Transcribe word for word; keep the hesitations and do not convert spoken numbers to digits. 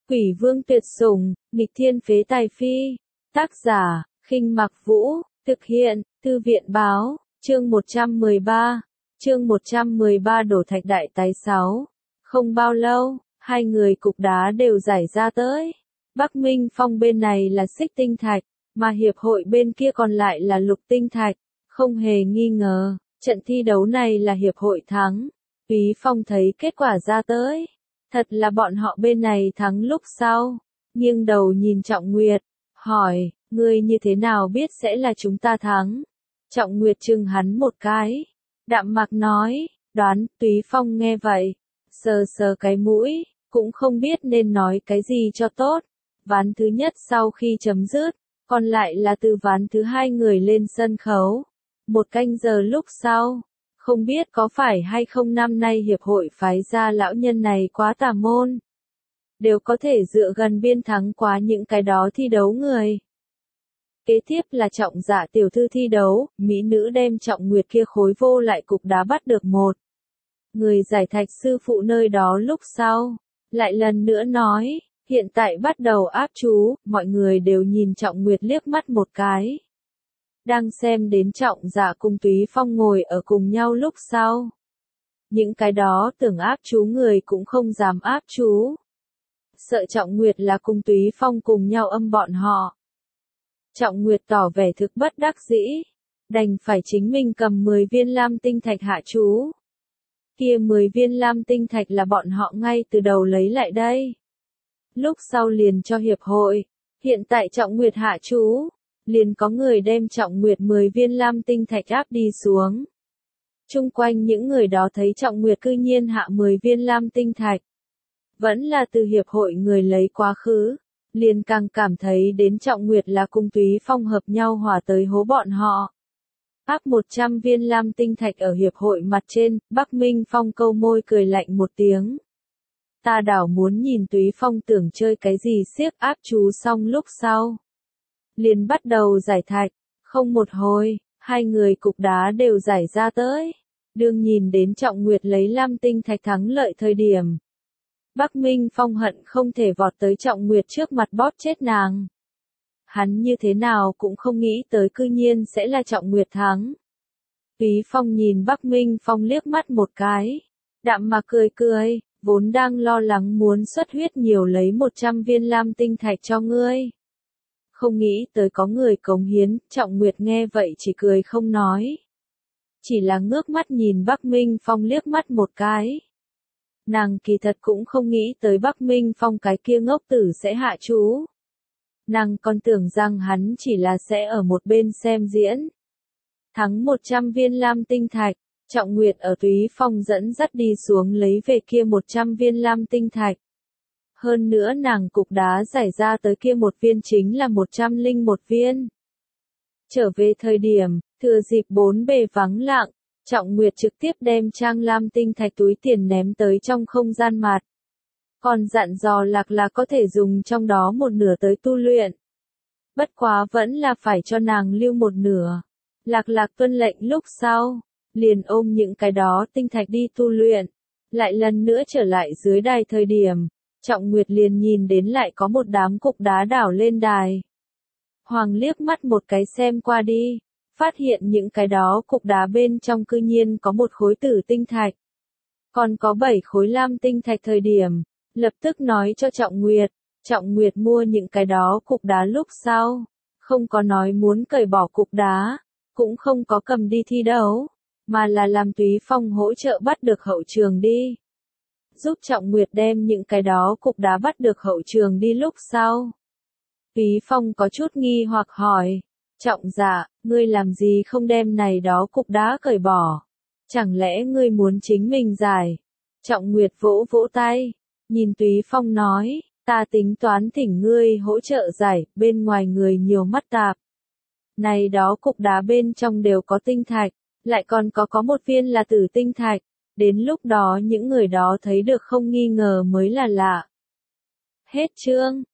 Quỷ vương tuyệt sủng, nghịch thiên phế tài phi. Tác giả, Khinh Mặc Vũ, thực hiện, Thư viện báo, chương một trăm mười ba. Chương một trăm mười ba đổ thạch đại tái sáu. Không bao lâu, hai người cục đá đều giải ra tới. Bắc Minh Phong bên này là xích tinh thạch, mà hiệp hội bên kia còn lại là lục tinh thạch. Không hề nghi ngờ, trận thi đấu này là hiệp hội thắng. Túy Phong thấy kết quả ra tới. Thật là bọn họ bên này thắng lúc sau. Nghiêng đầu nhìn Trọng Nguyệt, hỏi, ngươi như thế nào biết sẽ là chúng ta thắng? Trọng Nguyệt chừng hắn một cái. Đạm Mạc nói, đoán. Túy Phong nghe vậy, sờ sờ cái mũi, cũng không biết nên nói cái gì cho tốt. Ván thứ nhất sau khi chấm dứt, còn lại là từ ván thứ hai người lên sân khấu. Một canh giờ lúc sau, không biết có phải hay không năm nay hiệp hội phái ra lão nhân này quá tà môn. Đều có thể dựa gần biên thắng quá những cái đó thi đấu người. Kế tiếp là Trọng Dạ tiểu thư thi đấu, mỹ nữ đem Trọng Nguyệt kia khối vô lại cục đá bắt được một. Người giải thạch sư phụ nơi đó lúc sau, lại lần nữa nói, hiện tại bắt đầu áp chú, mọi người đều nhìn Trọng Nguyệt liếc mắt một cái. Đang xem đến Trọng Dạ cùng Túy Phong ngồi ở cùng nhau lúc sau. Những cái đó tưởng áp chú người cũng không dám áp chú. Sợ Trọng Nguyệt là cùng Túy Phong cùng nhau âm bọn họ. Trọng Nguyệt tỏ vẻ thực bất đắc dĩ, đành phải chính mình cầm mười viên lam tinh thạch hạ chú. Kia mười viên lam tinh thạch là bọn họ ngay từ đầu lấy lại đây. Lúc sau liền cho hiệp hội, hiện tại Trọng Nguyệt hạ chú, liền có người đem Trọng Nguyệt mười viên lam tinh thạch áp đi xuống. Chung quanh những người đó thấy Trọng Nguyệt cư nhiên hạ mười viên lam tinh thạch. Vẫn là từ hiệp hội người lấy quá khứ, liền càng cảm thấy đến Trọng Nguyệt là cùng Túy Phong hợp nhau hòa tới hố bọn họ. Áp một trăm viên lam tinh thạch ở hiệp hội mặt trên, Bắc Minh Phong câu môi cười lạnh một tiếng. Ta đảo muốn nhìn Túy Phong tưởng chơi cái gì siếc áp chú xong lúc sau. Liền bắt đầu giải thạch, không một hồi, hai người cục đá đều giải ra tới. Đương nhìn đến Trọng Nguyệt lấy lam tinh thạch thắng lợi thời điểm. Bắc Minh Phong hận không thể vọt tới Trọng Nguyệt trước mặt bóp chết nàng. Hắn như thế nào cũng không nghĩ tới cư nhiên sẽ là Trọng Nguyệt thắng. Túy Phong nhìn Bắc Minh Phong liếc mắt một cái. Đạm Mạc cười cười, vốn đang lo lắng muốn xuất huyết nhiều lấy một trăm viên lam tinh thạch cho ngươi. Không nghĩ tới có người cống hiến, Trọng Nguyệt nghe vậy chỉ cười không nói. Chỉ là ngước mắt nhìn Bắc Minh Phong liếc mắt một cái. Nàng kỳ thật cũng không nghĩ tới Bắc Minh Phong cái kia ngốc tử sẽ hạ chú. Nàng còn tưởng rằng hắn chỉ là sẽ ở một bên xem diễn. Thắng một trăm viên lam tinh thạch, Trọng Nguyệt ở Túy Phong dẫn dắt đi xuống lấy về kia một trăm viên lam tinh thạch. Hơn nữa nàng cục đá giải ra tới kia một viên chính là một trăm linh một viên. Trở về thời điểm, thừa dịp bốn bề vắng lặng, Trọng Nguyệt trực tiếp đem trang lam tinh thạch túi tiền ném tới trong không gian mặt. Còn dặn dò Lạc Lạc có thể dùng trong đó một nửa tới tu luyện. Bất quá vẫn là phải cho nàng lưu một nửa. Lạc Lạc tuân lệnh lúc sau, liền ôm những cái đó tinh thạch đi tu luyện. Lại lần nữa trở lại dưới đài thời điểm, Trọng Nguyệt liền nhìn đến lại có một đám cục đá đảo lên đài. Hoàng liếc mắt một cái xem qua đi. Phát hiện những cái đó cục đá bên trong cư nhiên có một khối tử tinh thạch. Còn có bảy khối lam tinh thạch thời điểm, lập tức nói cho Trọng Nguyệt. Trọng Nguyệt mua những cái đó cục đá lúc sau. Không có nói muốn cởi bỏ cục đá, cũng không có cầm đi thi đấu, mà là làm Túy Phong hỗ trợ bắt được hậu trường đi. Giúp Trọng Nguyệt đem những cái đó cục đá bắt được hậu trường đi lúc sau. Túy Phong có chút nghi hoặc hỏi. Trọng Dạ, ngươi làm gì không đem này đó cục đá cởi bỏ? Chẳng lẽ ngươi muốn chính mình giải? Trọng Nguyệt vỗ vỗ tay, nhìn Túy Phong nói, ta tính toán thỉnh ngươi hỗ trợ giải, bên ngoài người nhiều mắt tạp. Này đó cục đá bên trong đều có tinh thạch, lại còn có có một viên là tử tinh thạch, đến lúc đó những người đó thấy được không nghi ngờ mới là lạ. Hết chương.